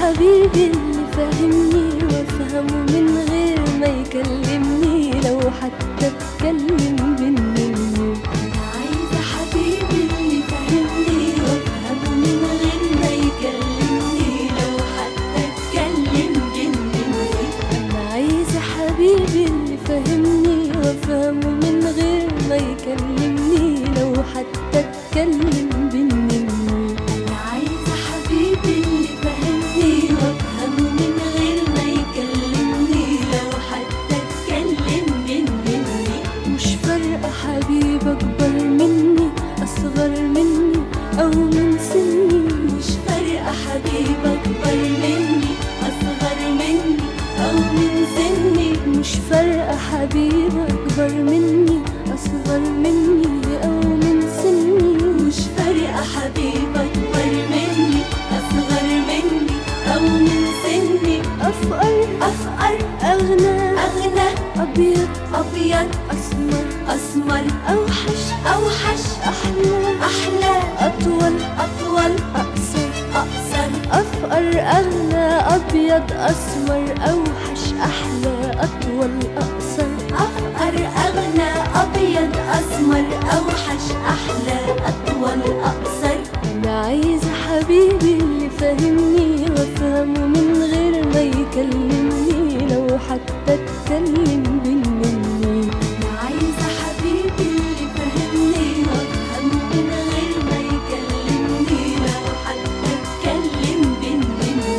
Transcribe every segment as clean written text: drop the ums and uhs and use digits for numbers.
حبيبي اللي فاهمني وافهمه من غير ما يكلمني لو حتى اتكلم بالنمو. أنا عايزة حبيبي اللي فاهمني وافهمه من غير ما يكلمني لو حتى اتكلم بالنمو. أنا عايزة حبيبي اللي فاهمني وافهمه من غير ما يكلمني لو حتى اتكلم بالنمو. أنا عايزة حبيبي اللي فاهمني وافهمه من غير ما يكلمني لو حتى اتكلم بالنمو. مش فارقة حبيب أكبر مني أصغر مني أو من سني. مش فارقة حبيب أكبر مني أصغر مني أو من سني. مش فارقة حبيب أكبر مني أصغر مني أو من سني. مش فارقة حبيب أكبر مني أصغر مني أو من سني. أفقر أفقر أغنى أغنى أبيض أبيض أسمر أسمر أوحش أوحش أحلى أحلى أطول أطول أقصر. أقصر أفقر أغنى أبيض أسمر أوحش أحلى أطول أقصر. أفقر أغنى أبيض أسمر أوحش أحلى أطول أقصر. أنا عايزة حبيبي اللي فاهمني وافهمه من غير ما يكلمني لو حتى اتكلم بالنمو. أنا عايزة حبيبي اللي فاهمني وافهمه من غير ما يكلمني لو حتى اتكلم بالنمو.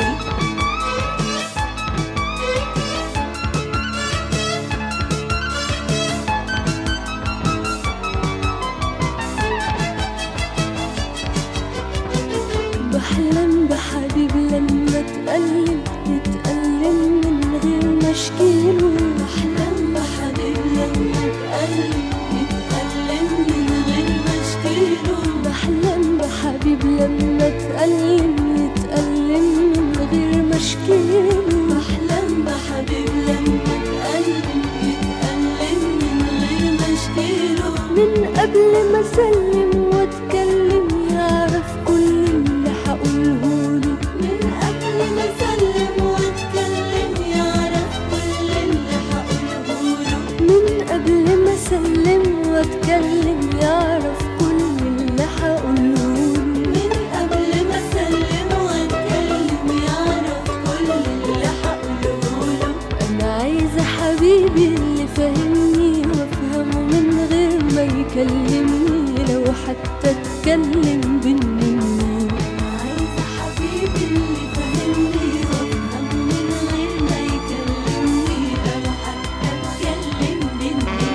بحلم بحبيب لما اتألم يتألم من غير ما اشكيله. بحلم بحبيب لما اتألم يتألم من غير ما اشكيله. بحلم بحبيب لما اتألم يتألم من غير ما اشكيله. بحلم بحبيب لما اتألم يتألم من غير ما اشكيله. من قبل ما اسلم واتكلم يعرف كل اللي هقولهوله. من قبل ما اسلم واتكلم يعرف كل اللي هقولهوله. من قبل ما اسلم واتكلم يعرف كل اللي هقولهوله. من قبل ما اسلم واتكلم يعرف كل اللي هقولهوله. انا عايزة حبيبي اللي فاهمني وافهمه من غير ما يكلمني لو حتى اتكلم بالنمو. عايزة حبيبي اللي فاهمني وافهمه من غير ما يكلمني لو حتى اتكلم بالنمو.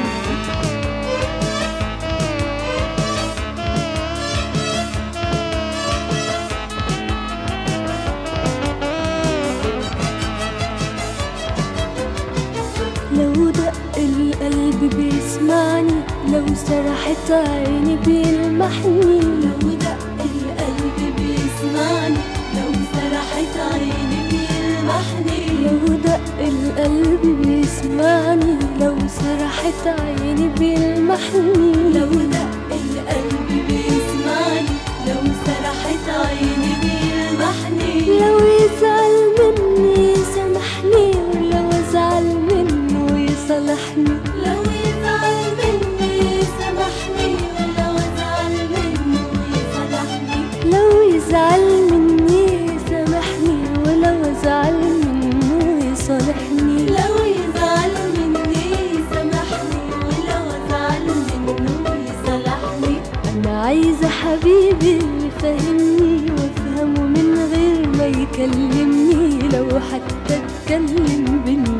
لو دق القلب بيسمعني لو سرحت عيني بيلمحني. لو دق القلب بيسمعني لو سرحت عيني بيلمحني. لو دق القلب بيسمعني لو سرحت عيني بيلمحني. لو دق القلب بيسمعني لو سرحت عيني بيلمحني. لو يزعل مني يسامحني ولو ازعل منه يصالحني. لو يزعل مني يسامحني ولو ازعل منه يصالحني. لو يزعل مني يسامحني ولو ازعل منه يصالحني. لو يزعل مني يسامحني ولو ازعل منه يصالحني. انا عايزة حبيبي اللي فاهمني وافهمه من غير ما يكلمني لو حتى اتكلم بالنمو.